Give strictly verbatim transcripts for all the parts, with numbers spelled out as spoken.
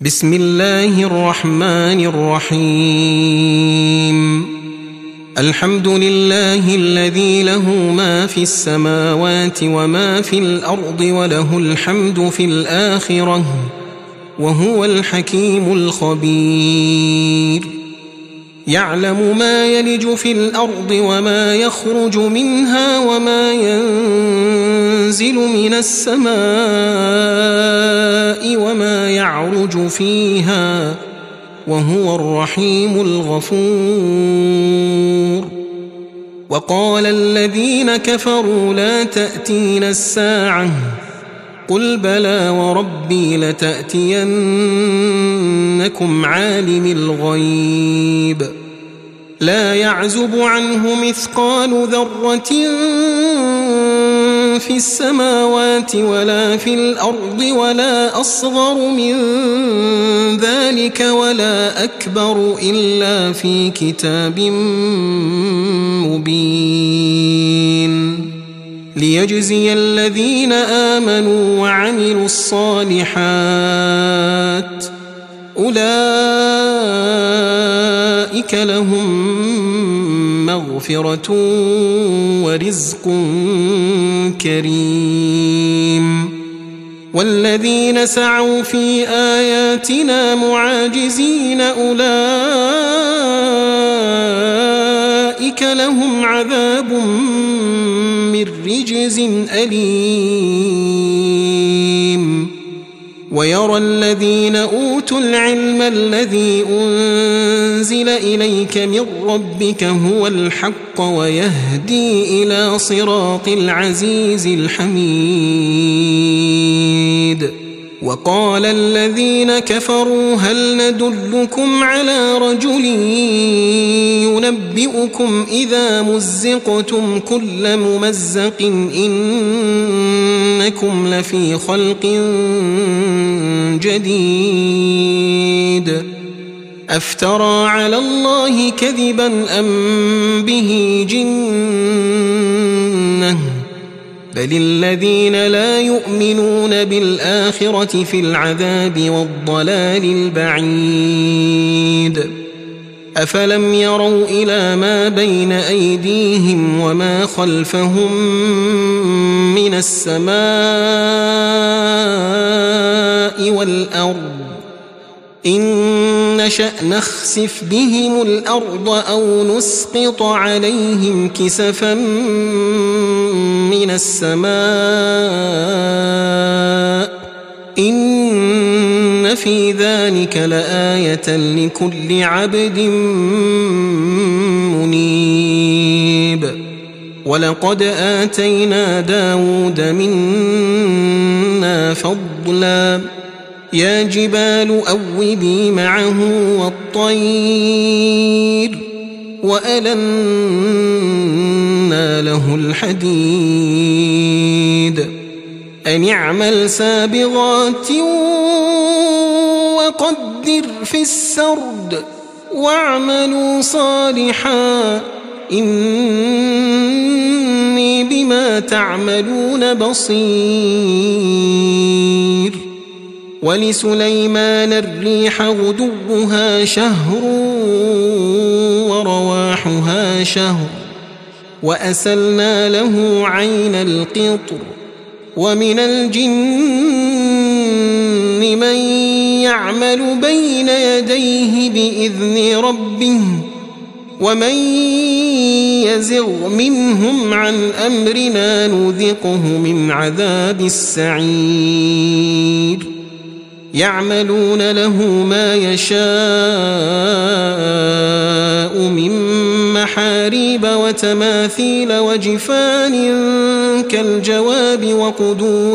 بسم الله الرحمن الرحيم الحمد لله الذي له ما في السماوات وما في الأرض وله الحمد في الآخرة وهو الحكيم الخبير يعلم ما يلج في الأرض وما يخرج منها وما ينزل من السماء وما يعرج فيها وهو الرحيم الغفور وقال الذين كفروا لا تأتينا الساعة قل بلى وربي لتأتينكم عالم الغيب لا يعزب عنه مثقال ذرة في السماوات ولا في الأرض ولا أصغر من ذلك ولا أكبر إلا في كتاب مبين ليجزي الذين آمنوا وعملوا الصالحات أولئك لهم مغفرة ورزق كريم والذين سعوا في آياتنا معاجزين أولئك لهم عذاب من رجز أليم ويرى الذين أوتوا العلم الذي أنزل إليك من ربك هو الحق ويهدي إلى صراط العزيز الحميد وقال الذين كفروا هل ندلكم على رجل ينبئكم إذا مزقتم كل ممزق إنكم لفي خلق جديد أفترى على الله كذبا أم به جنة بل الذين لا يؤمنون بالآخرة في العذاب والضلال البعيد أفلم يروا إلى ما بين أيديهم وما خلفهم من السماء والأرض إن نشأ نخسف بهم الأرض أو نسقط عليهم كسفا من السماء إن في ذلك لآية لكل عبد منيب ولقد آتينا داود منا فضلا يا جبال أوبي معه والطير وألنا له الحديد أن اعمل سابغات وقدر في السرد واعملوا صالحا إني بما تعملون بصير ولسليمان الريح غدوها شهر ورواحها شهر وأسلنا له عين القطر ومن الجن من يعمل بين يديه بإذن ربه ومن يزغ منهم عن أمرنا نذقه من عذاب السعير يعملون له ما يشاء من محاريب وتماثيل وجفان كالجواب وقدور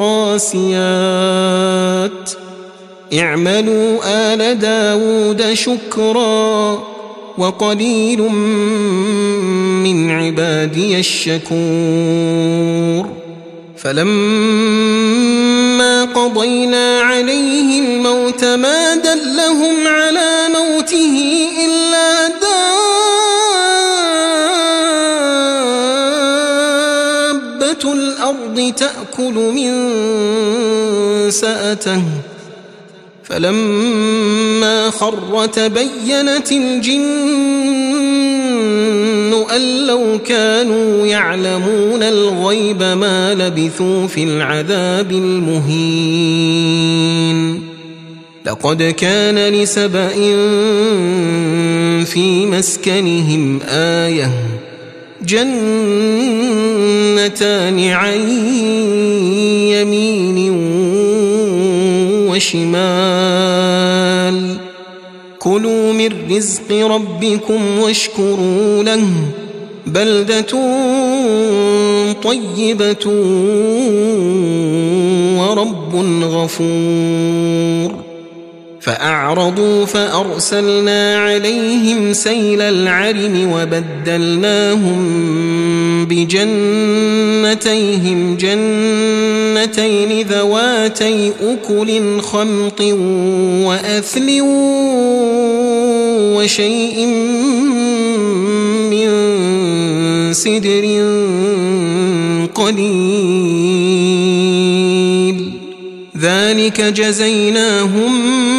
الراسيات اعملوا آل داود شكرا وقليل من عبادي الشكور فلما قضينا عليه الموت ما دلهم على موته إلا دابة الأرض تأكل من سأته فلما خر تبينت الجن أن لو كانوا يعلمون الغيب ما لبثوا في العذاب المهين لقد كان لسبأ في مسكنهم آية جنتان عن يمين وشمال كلوا من رزق ربكم واشكروا له بلدة طيبة ورب غفور فأعرضوا فأرسلنا عليهم سيل العرم وبدلناهم بجنتيهم جنتين ذواتي أكل خمط وأثل وشيء من سدر قليل ذلك جزيناهم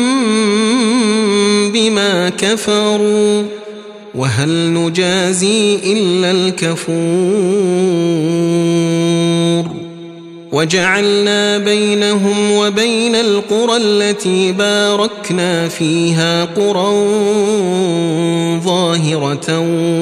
بما كفروا وهل نجازي إلا الكفور وجعلنا بينهم وبين القرى التي باركنا فيها قرى ظاهرة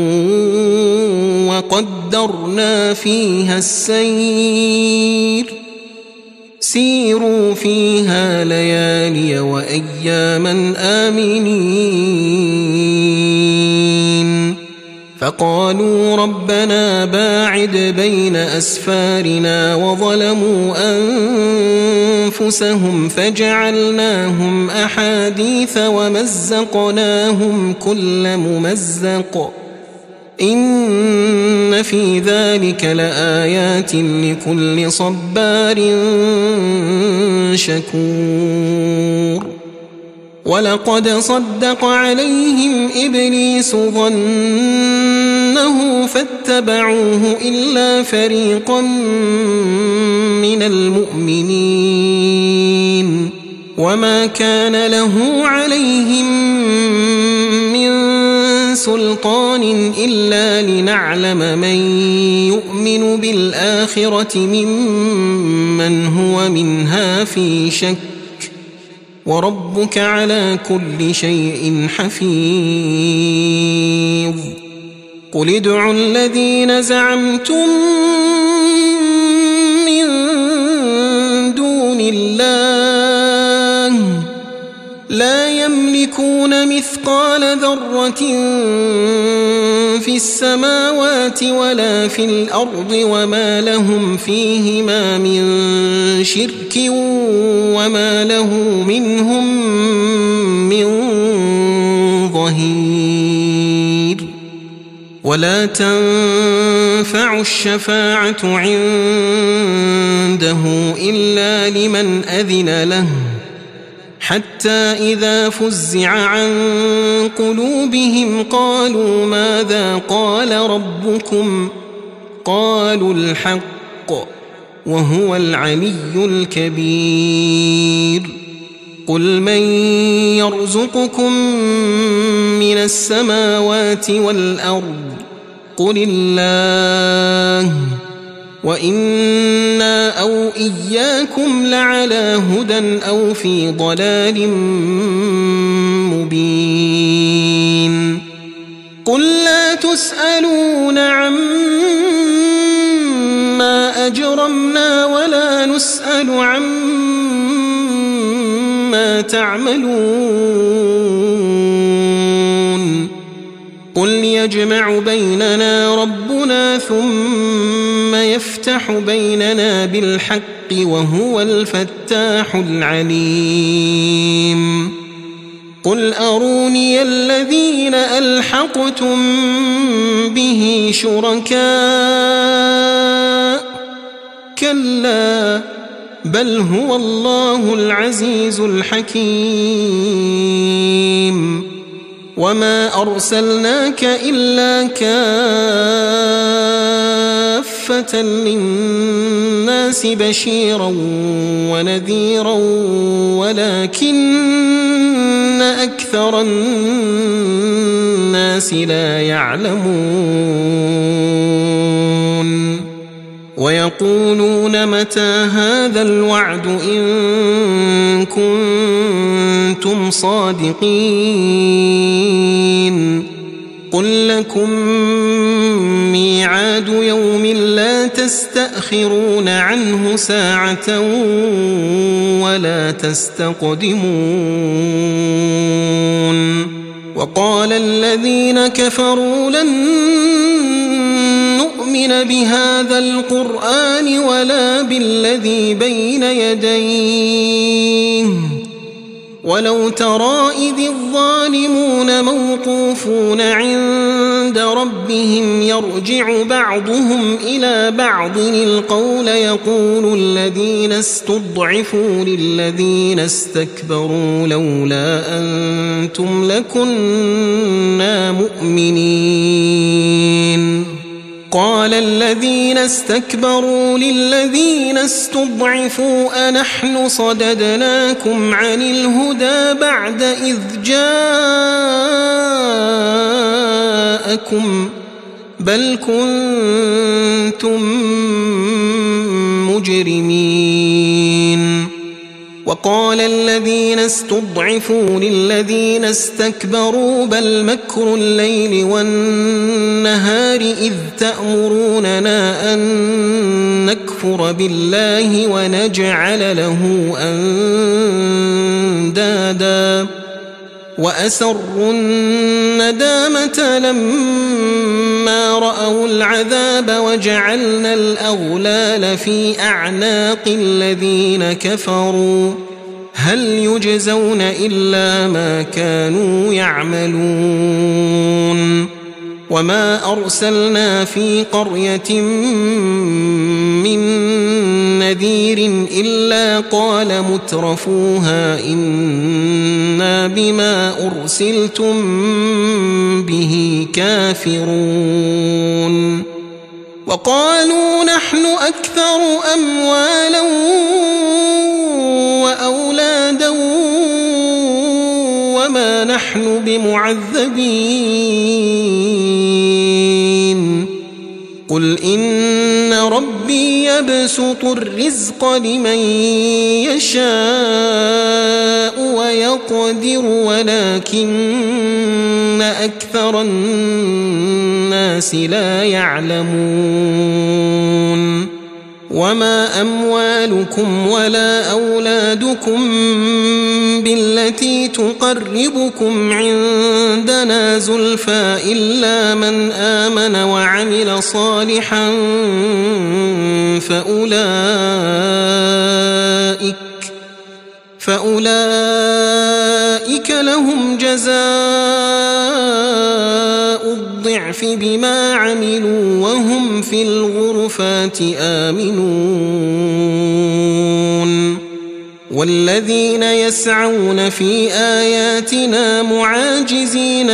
وقدرنا فيها السير سيروا فيها ليالي وأياما آمنين فقالوا ربنا باعد بين أسفارنا وظلموا أنفسهم فجعلناهم أحاديث ومزقناهم كل ممزق إن في ذلك لآيات لكل صبار شكور ولقد صدق عليهم إبليس ظنه فاتبعوه إلا فريقا من المؤمنين وما كان له عليهم من سلطان إلا لنعلم من يؤمن بالآخرة ممن هو منها في شك وربك على كل شيء حفيظ قل ادعوا الذين زعمتم من دون الله لا يملكون مثقال ذرة في السماوات ولا في الأرض وما لهم فيهما من شرك وما له منهم من ظهير ولا تنفع الشفاعة عنده إلا لمن أذن له حتى إذا فزع عن قلوبهم قالوا ماذا قال ربكم قالوا الحق وهو العلي الكبير قل من يرزقكم من السماوات والأرض قل الله وإنا أو إياكم لعلى هدى أو في ضلال مبين قل لا تسألون عما أجرمنا ولا نسأل عما تعملون قل يجمع بيننا ربنا ثم يفتح بيننا بالحق وهو الفتاح العليم قل أروني الذين ألحقتم به شركاء كلا بل هو الله العزيز الحكيم وما أرسلناك إلا كافة كافة للناس بشيرا ونذيرا ولكن أكثر الناس لا يعلمون ويقولون متى هذا الوعد إن كنتم صادقين قل لكم ميعاد يوم لا تستأخرون عنه ساعة ولا تستقدمون وقال الذين كفروا لن نؤمن بهذا القرآن ولا بالذي بين يديه ولو ترى إذ الظالمون موقوفون عند ربهم يرجع بعضهم إلى بعض القول يقول الذين استضعفوا للذين استكبروا لولا أنتم لكنا مؤمنين قال الذين استكبروا للذين استضعفوا أنحن صددناكم عن الهدى بعد إذ جاءكم بل كنتم مجرمين وقال الذين استضعفوا للذين استكبروا بل مكر الليل والنهار إذ تأمروننا أن نكفر بالله ونجعل له أندادا وأسروا الندامة لما رأوا العذاب وجعلنا الأغلال في أعناق الذين كفروا هل يجزون إلا ما كانوا يعملون وما أرسلنا في قرية من نذير إلا قال مترفوها إنا بما أرسلتم به كافرون وقالوا نحن أكثر أموالا وأولادا وما نحن بمعذبين قل إن ربي يبسط الرزق لمن يشاء ويقدر ولكن أكثر الناس لا يعلمون وما أموالكم ولا أولادكم بالتي تقربكم عندنا زلفى إلا من آمن وعمل صالحا فأولئك فأولئك لهم جزاء الضعف بما عملوا وهم في الغرفات آمنون والذين يسعون في آياتنا معاجزين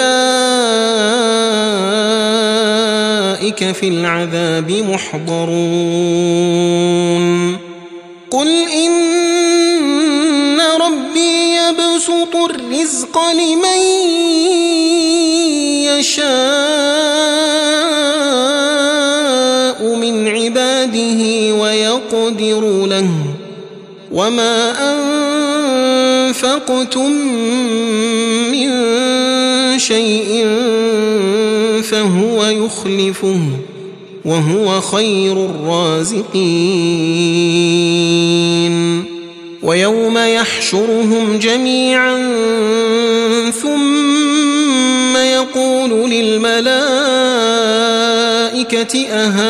أولئك في العذاب محضرون قل إن ربي يبسط الرزق لمن يشاء من عباده ويقدر له وما أنفقتم من شيء فهو يخلفه وهو خير الرازقين ويوم يحشرهم جميعا ثم يقول للملائكة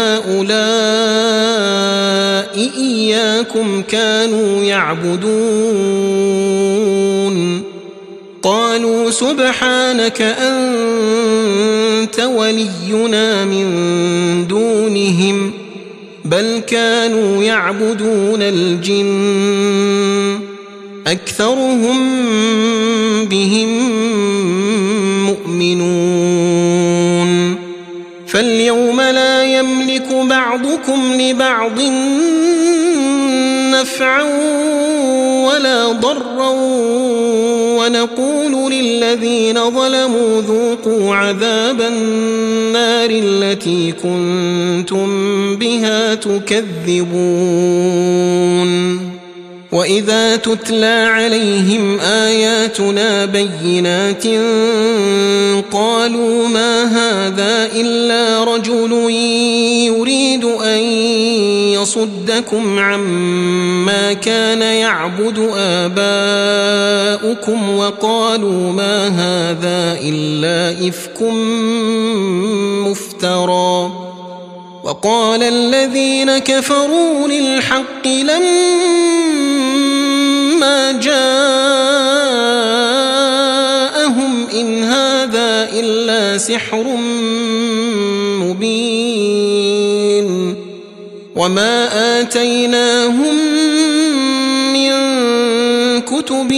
أهؤلاء إياكم كانوا يعبدون قالوا سبحانك أنت ولينا من دونهم بل كانوا يعبدون الجن أكثرهم بهم مؤمنون فاليوم لا يملك بعض لبعض نفعا ولا ضرا ونقول للذين ظلموا ذوقوا عذاب النار التي كنتم بها تكذبون وإذا تتلى عليهم آياتنا بينات قالوا ما هذا إلا رجل يريد أن يصدكم عما كان يعبد آباؤكم وقالوا ما هذا إلا إفك مفترى وقال الذين كفروا للحق لما جاءهم إن هذا إلا سحر مبين وما آتيناهم من كتب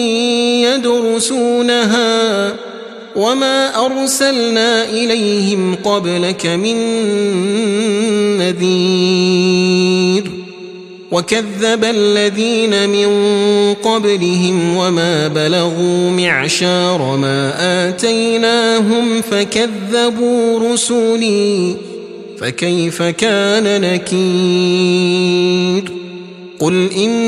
يدرسونها وما أرسلنا إليهم قبلك من نذير وكذب الذين من قبلهم وما بلغوا معشار ما آتيناهم فكذبوا رسلي فكيف كان نكير قل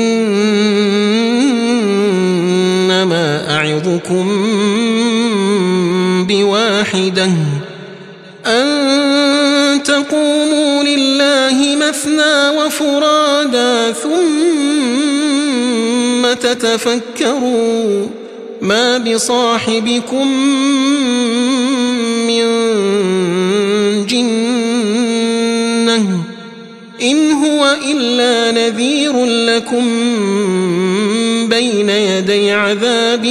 إنما أعظكم بواحدة أن تقوموا لله مثنى وفرادا ثم تتفكروا ما بصاحبكم من جنة إن هو إلا نذير لكم بين يدي عذاب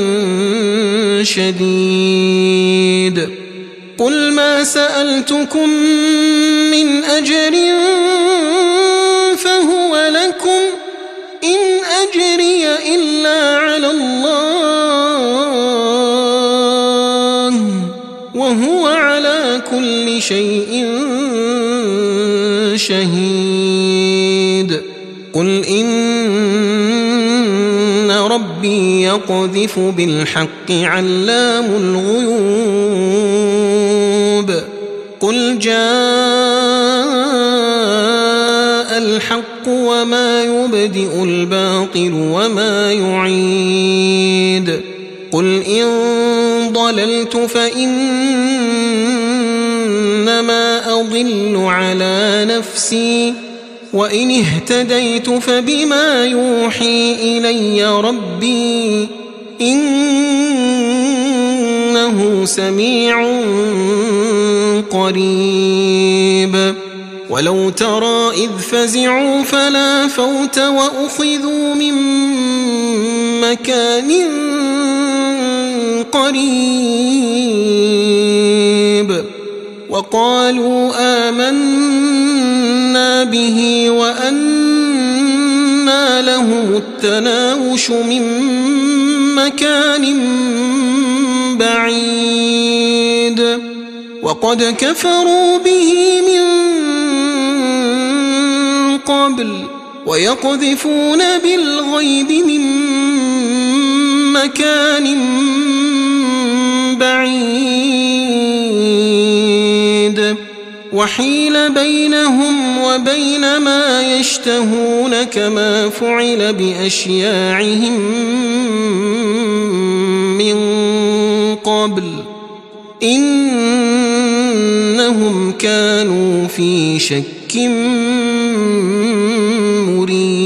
شديد قل ما سألتكم من أجر فهو لكم إن أجري إلا على الله وهو على كل شيء شهيد قل إن ربي يقذف بالحق علام الغيوب قل جاء الحق وما يبدئ الباطل وما يعيد قل إن ضللت فإنما أضل على نفسي وإن اهتديت فبما يوحي إلي ربي إنه سميع قريب ولو ترى إذ فزعوا فلا فوت وأخذوا من مكان قريب وقالوا آمنا به وأنى لهم التناوش من مكان بعيد وقد كفروا به من قبل ويقذفون بالغيب من مكان بعيد وحيل بينهم وبين ما يشتهون كما فعل بأشياعهم من قبل إنهم كانوا في شك مريب